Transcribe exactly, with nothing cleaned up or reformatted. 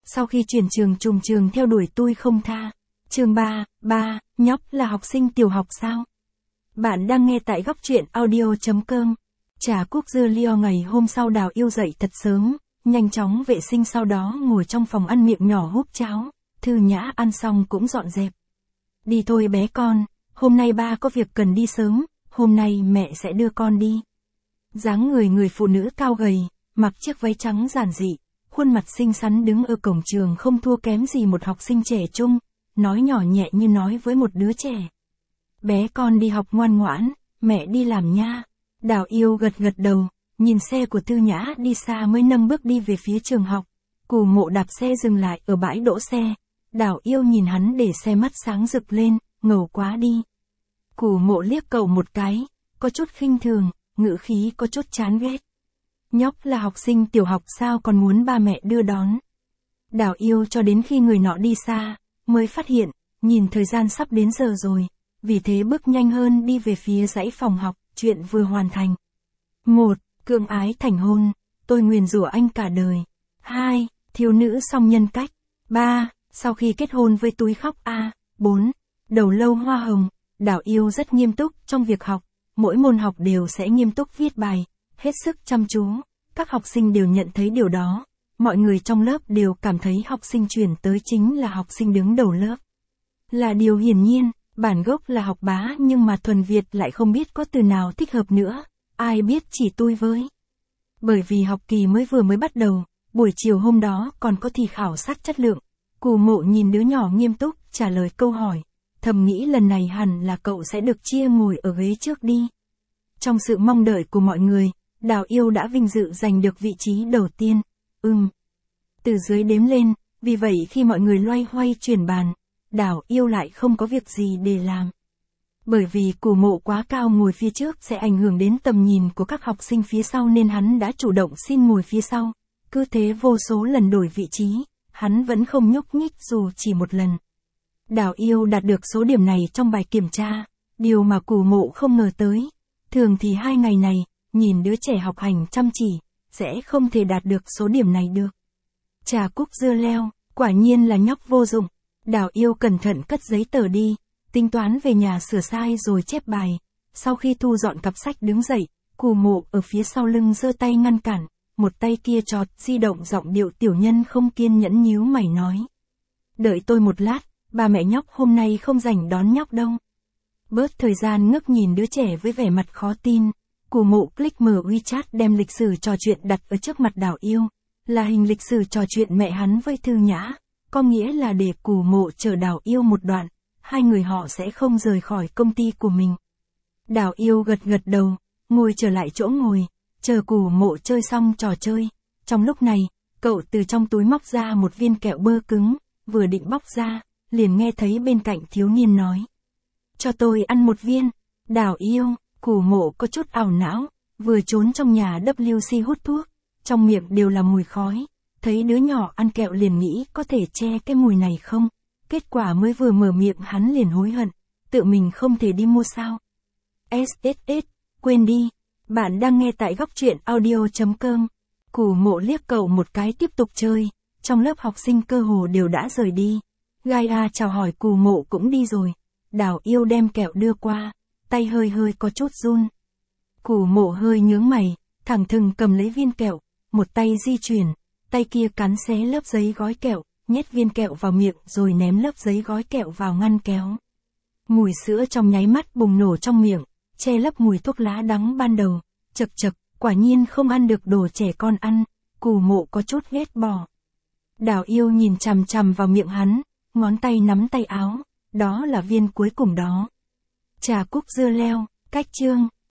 Sau khi chuyển trường trùng trường theo đuổi tôi không tha. Chương ba, ba, nhóc là học sinh tiểu học sao? Bạn đang nghe tại góc truyện audio chấm com. Trà cúc dưa leo. Ngày hôm sau Đào Yêu dậy thật sớm, nhanh chóng vệ sinh, sau đó ngồi trong phòng ăn miệng nhỏ húp cháo. Thư Nhã ăn xong cũng dọn dẹp. Đi thôi bé con, hôm nay ba có việc cần đi sớm, hôm nay mẹ sẽ đưa con đi. Dáng người người phụ nữ cao gầy, mặc chiếc váy trắng giản dị, khuôn mặt xinh xắn đứng ở cổng trường không thua kém gì một học sinh trẻ trung, nói nhỏ nhẹ như nói với một đứa trẻ. Bé con đi học ngoan ngoãn, mẹ đi làm nha. Đào Yêu gật gật đầu, nhìn xe của Thư Nhã đi xa mới nâng bước đi về phía trường học. Cù Mộ đạp xe dừng lại ở bãi đỗ xe. Đào Yêu nhìn hắn để xe mắt sáng rực lên, ngầu quá đi. Cù Mộ liếc cậu một cái, có chút khinh thường, ngữ khí có chút chán ghét. Nhóc là học sinh tiểu học sao còn muốn ba mẹ đưa đón. Đào Yêu cho đến khi người nọ đi xa, mới phát hiện, nhìn thời gian sắp đến giờ rồi, vì thế bước nhanh hơn đi về phía dãy phòng học, chuyện vừa hoàn thành. Một, cưỡng ái thành hôn, tôi nguyền rủa anh cả đời. Hai, thiếu nữ song nhân cách. Ba, sau khi kết hôn với túi khóc a. Bốn, đầu lâu hoa hồng. Đào Yêu rất nghiêm túc trong việc học, mỗi môn học đều sẽ nghiêm túc viết bài, hết sức chăm chú. Các học sinh đều nhận thấy điều đó, mọi người trong lớp đều cảm thấy học sinh chuyển tới chính là học sinh đứng đầu lớp. Là điều hiển nhiên, bản gốc là học bá nhưng mà thuần Việt lại không biết có từ nào thích hợp nữa, ai biết chỉ tôi với. Bởi vì học kỳ mới vừa mới bắt đầu, buổi chiều hôm đó còn có thi khảo sát chất lượng. Cù Mộ nhìn đứa nhỏ nghiêm túc trả lời câu hỏi, thầm nghĩ lần này hẳn là cậu sẽ được chia ngồi ở ghế trước đi. Trong sự mong đợi của mọi người, Đào Yêu đã vinh dự giành được vị trí đầu tiên. Ừm. Từ dưới đếm lên, vì vậy khi mọi người loay hoay chuyển bàn, Đào Yêu lại không có việc gì để làm. Bởi vì Cù Mộ quá cao ngồi phía trước sẽ ảnh hưởng đến tầm nhìn của các học sinh phía sau nên hắn đã chủ động xin ngồi phía sau. Cứ thế vô số lần đổi vị trí, hắn vẫn không nhúc nhích dù chỉ một lần. Đào Yêu đạt được số điểm này trong bài kiểm tra, điều mà Cù Mộ không ngờ tới. Thường thì hai ngày này, nhìn đứa trẻ học hành chăm chỉ, sẽ không thể đạt được số điểm này được. Trà cúc dưa leo, quả nhiên là nhóc vô dụng. Đào Yêu cẩn thận cất giấy tờ đi, tính toán về nhà sửa sai rồi chép bài. Sau khi thu dọn cặp sách đứng dậy, Cù Mộ ở phía sau lưng giơ tay ngăn cản, một tay kia chọt di động, giọng điệu tiểu nhân không kiên nhẫn nhíu mày nói. Đợi tôi một lát, ba mẹ nhóc hôm nay không rảnh đón nhóc đâu. Bớt thời gian ngước nhìn đứa trẻ với vẻ mặt khó tin. Cù Mộ click mở WeChat đem lịch sử trò chuyện đặt ở trước mặt Đào Yêu, là hình lịch sử trò chuyện mẹ hắn với Thư Nhã, có nghĩa là để Cù Mộ chờ Đào Yêu một đoạn, hai người họ sẽ không rời khỏi công ty của mình. Đào Yêu gật gật đầu, ngồi trở lại chỗ ngồi, chờ Cù Mộ chơi xong trò chơi. Trong lúc này, cậu từ trong túi móc ra một viên kẹo bơ cứng, vừa định bóc ra, liền nghe thấy bên cạnh thiếu niên nói. Cho tôi ăn một viên. Đào Yêu, Cù Mộ có chút ảo não, vừa trốn trong nhà vê kép hút thuốc, trong miệng đều là mùi khói, thấy đứa nhỏ ăn kẹo liền nghĩ có thể che cái mùi này không, kết quả mới vừa mở miệng hắn liền hối hận, tự mình không thể đi mua sao. ét ét ét, quên đi, bạn đang nghe tại góc truyện audio chấm com. Cù Mộ liếc cậu một cái tiếp tục chơi, trong lớp học sinh cơ hồ đều đã rời đi. Gaia chào hỏi Cù Mộ cũng đi rồi. Đào Yêu đem kẹo đưa qua, tay hơi hơi có chút run. Cù Mộ hơi nhướng mày, thẳng thừng cầm lấy viên kẹo, một tay di chuyển, tay kia cắn xé lớp giấy gói kẹo, nhét viên kẹo vào miệng rồi ném lớp giấy gói kẹo vào ngăn kéo. Mùi sữa trong nháy mắt bùng nổ trong miệng, che lấp mùi thuốc lá đắng ban đầu. Chật chật, quả nhiên không ăn được đồ trẻ con ăn. Cù Mộ có chút ghét bỏ. Đào Yêu nhìn chằm chằm vào miệng hắn, ngón tay nắm tay áo, đó là viên cuối cùng đó. Trà cúc dưa leo, cách chương.